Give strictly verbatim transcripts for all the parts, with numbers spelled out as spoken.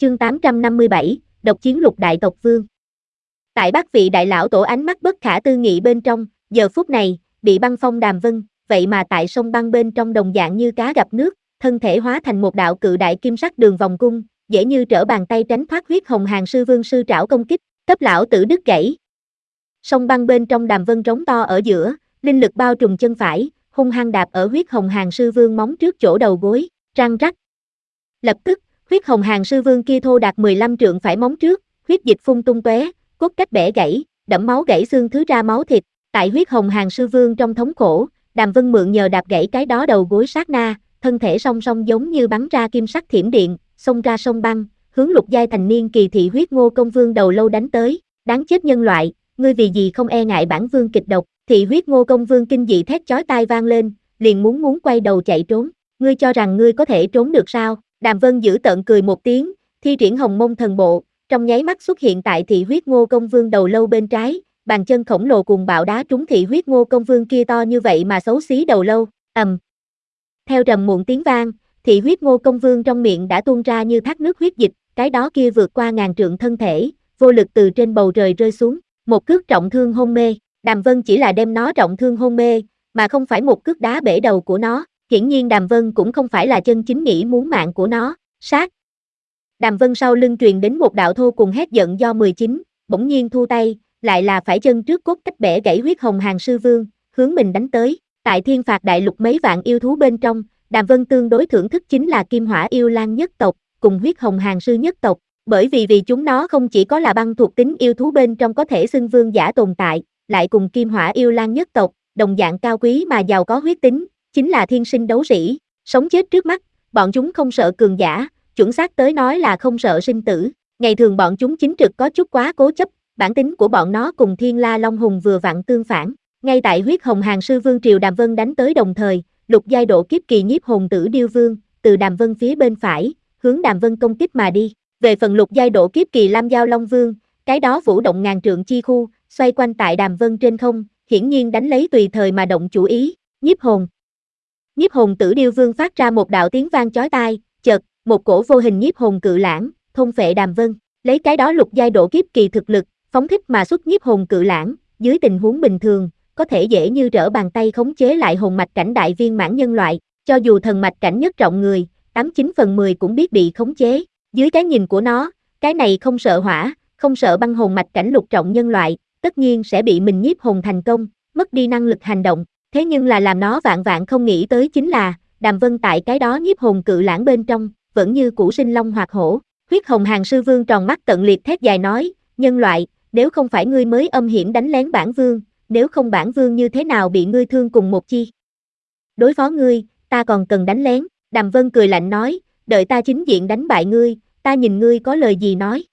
Chương tám trăm năm mươi bảy, độc chiến lục đại tộc vương. Tại Bắc vị đại lão tổ ánh mắt bất khả tư nghị bên trong, giờ phút này, bị băng phong Đàm Vân, vậy mà tại sông băng bên trong đồng dạng như cá gặp nước, thân thể hóa thành một đạo cự đại kim sắc đường vòng cung, dễ như trở bàn tay tránh thoát huyết hồng hàng sư vương sư trảo công kích, cấp lão tử đứt gãy. Sông băng bên trong Đàm Vân trống to ở giữa, linh lực bao trùm chân phải, hung hăng đạp ở huyết hồng hàng sư vương móng trước chỗ đầu gối, răng rắc. Lập tức, huyết hồng hàng sư vương kia thô đạt mười lăm trượng phải móng trước, huyết dịch phun tung tóe, cốt cách bẻ gãy, đẫm máu gãy xương thứ ra máu thịt. Tại huyết hồng hàng sư vương trong thống khổ, Đàm Vân mượn nhờ đạp gãy cái đó đầu gối sát na, thân thể song song giống như bắn ra kim sắc thiểm điện, xông ra sông băng, hướng lục giai thành niên kỳ thị huyết ngô công vương đầu lâu đánh tới. Đáng chết nhân loại, ngươi vì gì không e ngại bản vương kịch độc? Thị huyết ngô công vương kinh dị thét chói tai vang lên, liền muốn muốn quay đầu chạy trốn. Ngươi cho rằng ngươi có thể trốn được sao? Đàm Vân giữ tợn cười một tiếng, thi triển hồng mông thần bộ, trong nháy mắt xuất hiện tại thị huyết ngô công vương đầu lâu bên trái, bàn chân khổng lồ cùng bạo đá trúng thị huyết ngô công vương kia to như vậy mà xấu xí đầu lâu, ầm. Theo trầm muộn tiếng vang, thị huyết ngô công vương trong miệng đã tuôn ra như thác nước huyết dịch, cái đó kia vượt qua ngàn trượng thân thể, vô lực từ trên bầu trời rơi xuống, một cước trọng thương hôn mê. Đàm Vân chỉ là đem nó trọng thương hôn mê, mà không phải một cước đá bể đầu của nó. Hiển nhiên Đàm Vân cũng không phải là chân chính nghĩ muốn mạng của nó, sát. Đàm Vân sau lưng truyền đến một đạo thô cùng hét giận do mười chín, bỗng nhiên thu tay, lại là phải chân trước cốt cách bẻ gãy huyết hồng hàng sư vương, hướng mình đánh tới. Tại thiên phạt đại lục mấy vạn yêu thú bên trong, Đàm Vân tương đối thưởng thức chính là kim hỏa yêu lang nhất tộc, cùng huyết hồng hàng sư nhất tộc, bởi vì vì chúng nó không chỉ có là băng thuộc tính yêu thú bên trong có thể xưng vương giả tồn tại, lại cùng kim hỏa yêu lang nhất tộc, đồng dạng cao quý mà giàu có huyết tính, chính là thiên sinh đấu sĩ, sống chết trước mắt, bọn chúng không sợ cường giả, chuẩn xác tới nói là không sợ sinh tử. Ngày thường bọn chúng chính trực có chút quá cố chấp, bản tính của bọn nó cùng Thiên La Long Hùng vừa vặn tương phản. Ngay tại huyết hồng hàng sư vương triều Đàm Vân đánh tới đồng thời, lục giai độ kiếp kỳ nhiếp hồn tử điêu vương, từ Đàm Vân phía bên phải, hướng Đàm Vân công kích mà đi. Về phần lục giai độ kiếp kỳ Lam Giao Long Vương, cái đó vũ động ngàn trượng chi khu, xoay quanh tại Đàm Vân trên không, hiển nhiên đánh lấy tùy thời mà động chủ ý, nhiếp hồn. Nhiếp hồn tử điêu vương phát ra một đạo tiếng vang chói tai, chợt, một cổ vô hình nhiếp hồn cự lãng, thôn phệ Đàm Vân, lấy cái đó lục giai độ kiếp kỳ thực lực, phóng thích mà xuất nhiếp hồn cự lãng, dưới tình huống bình thường, có thể dễ như trở bàn tay khống chế lại hồn mạch cảnh đại viên mãn nhân loại, cho dù thần mạch cảnh nhất trọng người, tám chín phần mười cũng biết bị khống chế. Dưới cái nhìn của nó, cái này không sợ hỏa, không sợ băng hồn mạch cảnh lục trọng nhân loại, tất nhiên sẽ bị mình nhiếp hồn thành công, mất đi năng lực hành động. Thế nhưng là làm nó vạn vạn không nghĩ tới chính là, Đàm Vân tại cái đó nhiếp hồn cự lãng bên trong, vẫn như cũ sinh long hoạt hổ. Huyết hồng hàng sư vương tròn mắt tận liệt thét dài nói, nhân loại, nếu không phải ngươi mới âm hiểm đánh lén bản vương, nếu không bản vương như thế nào bị ngươi thương cùng một chi. Đối phó ngươi, ta còn cần đánh lén. Đàm Vân cười lạnh nói, đợi ta chính diện đánh bại ngươi, ta nhìn ngươi có lời gì nói.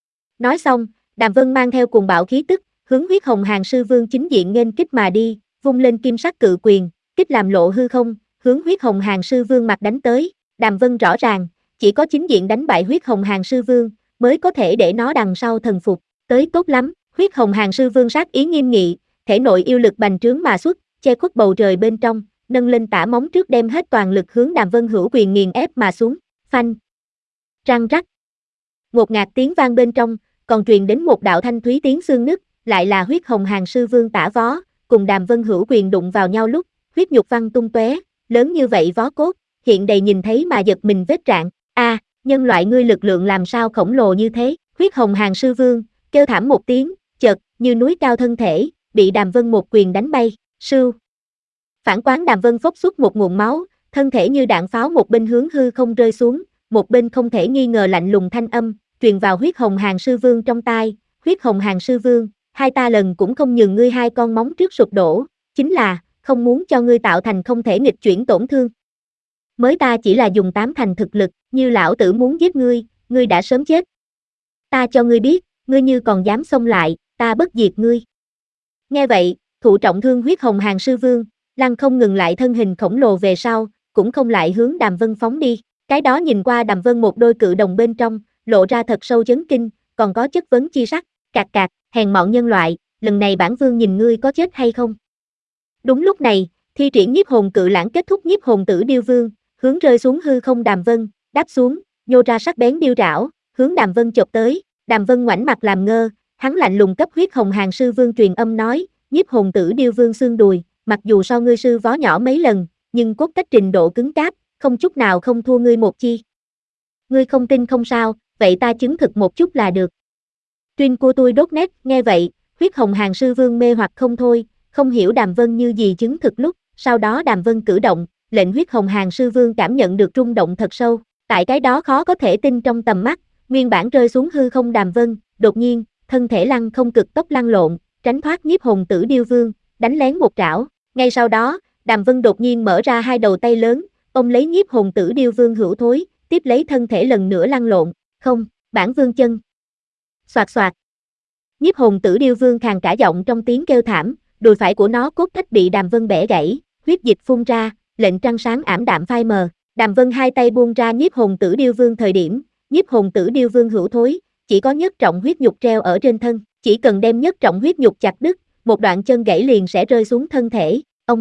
Nói xong, Đàm Vân mang theo cuồng bạo khí tức, hướng huyết hồng hàng sư vương chính diện nghênh kích mà đi, vung lên kim sắc cự quyền, kích làm lộ hư không, hướng huyết hồng hàng sư vương mặt đánh tới. Đàm Vân rõ ràng, chỉ có chính diện đánh bại huyết hồng hàng sư vương, mới có thể để nó đằng sau thần phục, tới tốt lắm. Huyết hồng hàng sư vương sát ý nghiêm nghị, thể nội yêu lực bành trướng mà xuất, che khuất bầu trời bên trong, nâng lên tả móng trước đem hết toàn lực hướng Đàm Vân hữu quyền nghiền ép mà xuống, phanh, răng rắc. Ngột ngạt tiếng vang bên trong, còn truyền đến một đạo thanh thúy tiếng xương nứt, lại là huyết hồng hàng sư vương tả vó, cùng Đàm Vân hữu quyền đụng vào nhau lúc, huyết nhục văng tung tóe, lớn như vậy vó cốt, hiện đầy nhìn thấy mà giật mình vết rạn. A, à, nhân loại ngươi lực lượng làm sao khổng lồ như thế? Huyết hồng hàng sư vương kêu thảm một tiếng, chợt như núi cao thân thể, bị Đàm Vân một quyền đánh bay, sưu. Phản quán Đàm Vân phốc xuất một nguồn máu, thân thể như đạn pháo một bên hướng hư không rơi xuống, một bên không thể nghi ngờ lạnh lùng thanh âm, truyền vào huyết hồng hàng sư vương trong tai, huyết hồng hàng sư vương, hai ta lần cũng không nhường ngươi hai con móng trước sụp đổ, chính là, không muốn cho ngươi tạo thành không thể nghịch chuyển tổn thương. Mới ta chỉ là dùng tám thành thực lực, như lão tử muốn giết ngươi, ngươi đã sớm chết. Ta cho ngươi biết, ngươi như còn dám xông lại, ta bất diệt ngươi. Nghe vậy, thụ trọng thương huyết hồng hàng sư vương, lăng không ngừng lại thân hình khổng lồ về sau, cũng không lại hướng Đàm Vân phóng đi. Cái đó nhìn qua Đàm Vân một đôi cự đồng bên trong, lộ ra thật sâu chấn kinh, còn có chất vấn chi sắc, cạc cạc, hèn mọn nhân loại, lần này bản vương nhìn ngươi có chết hay không. Đúng lúc này, thi triển nhiếp hồn cự lãng kết thúc nhiếp hồn tử điêu vương, hướng rơi xuống hư không Đàm Vân, đáp xuống, nhô ra sắc bén điêu rảo, hướng Đàm Vân chộp tới. Đàm Vân ngoảnh mặt làm ngơ, hắn lạnh lùng cấp huyết hồng hàng sư vương truyền âm nói, nhiếp hồn tử điêu vương xương đùi, mặc dù so ngươi sư vó nhỏ mấy lần, nhưng cốt cách trình độ cứng cáp, không chút nào không thua ngươi một chi. Ngươi không tin không sao, vậy ta chứng thực một chút là được. Tuyên của tôi đốt nét, nghe vậy, huyết hồng hàng sư vương mê hoặc không thôi, không hiểu Đàm Vân như gì chứng thực lúc, sau đó Đàm Vân cử động, lệnh huyết hồng hàng sư vương cảm nhận được rung động thật sâu, tại cái đó khó có thể tin trong tầm mắt, nguyên bản rơi xuống hư không Đàm Vân, đột nhiên, thân thể lăng không cực tốc lăn lộn, tránh thoát nhiếp hồn tử điêu vương, đánh lén một trảo, ngay sau đó, Đàm Vân đột nhiên mở ra hai đầu tay lớn, ôm lấy nhiếp hồn tử điêu vương hữu thối, tiếp lấy thân thể lần nữa lăn lộn, không, bản vương chân. Soạt soạt. Nhiếp hồn tử điêu vương khàn cả giọng trong tiếng kêu thảm, đùi phải của nó cốt cách bị Đàm Vân bẻ gãy, huyết dịch phun ra, lệnh trăng sáng ảm đạm phai mờ. Đàm Vân hai tay buông ra nhiếp hồn tử điêu vương thời điểm, nhiếp hồn tử điêu vương hữu thối, chỉ có nhất trọng huyết nhục treo ở trên thân, chỉ cần đem nhất trọng huyết nhục chặt đứt, một đoạn chân gãy liền sẽ rơi xuống thân thể. Ông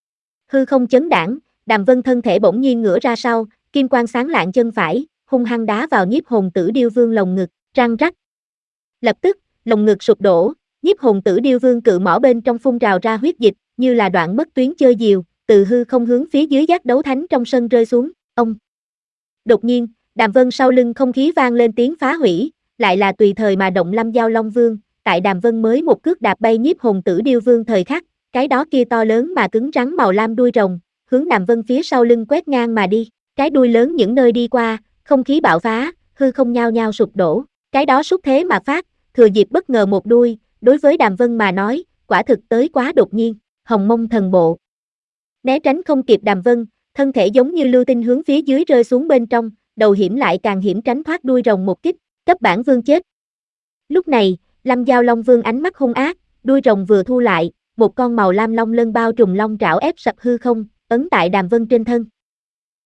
hư không chấn đãng, Đàm Vân thân thể bỗng nhiên ngửa ra sau, kim quang sáng lạng chân phải, hung hăng đá vào nhiếp hồn tử điêu vương lồng ngực, răng rắc. Lập tức, lồng ngực sụp đổ, nhiếp hồn tử điêu vương cự mỏ bên trong phun rào ra huyết dịch, như là đoạn mất tuyến chơi diều, từ hư không hướng phía dưới giác đấu thánh trong sân rơi xuống. Ông. Đột nhiên, Đàm Vân sau lưng không khí vang lên tiếng phá hủy, lại là tùy thời mà động Lâm Giao Long Vương, tại Đàm Vân mới một cước đạp bay nhiếp hồn tử điêu vương thời khắc, cái đó kia to lớn mà cứng rắn màu lam đuôi rồng, hướng Đàm Vân phía sau lưng quét ngang mà đi, cái đuôi lớn những nơi đi qua, không khí bạo phá, hư không nhao nhao sụp đổ, cái đó xúc thế mà phát, thừa dịp bất ngờ một đuôi, đối với Đàm Vân mà nói, quả thực tới quá đột nhiên, Hồng Mông thần bộ. Né tránh không kịp Đàm Vân, thân thể giống như lưu tinh hướng phía dưới rơi xuống bên trong, đầu hiểm lại càng hiểm tránh thoát đuôi rồng một kích, cấp bản vương chết. Lúc này, Lâm Giao Long Vương ánh mắt hung ác, đuôi rồng vừa thu lại, một con màu lam long lân bao trùm long trảo ép sập hư không, ấn tại Đàm Vân trên thân,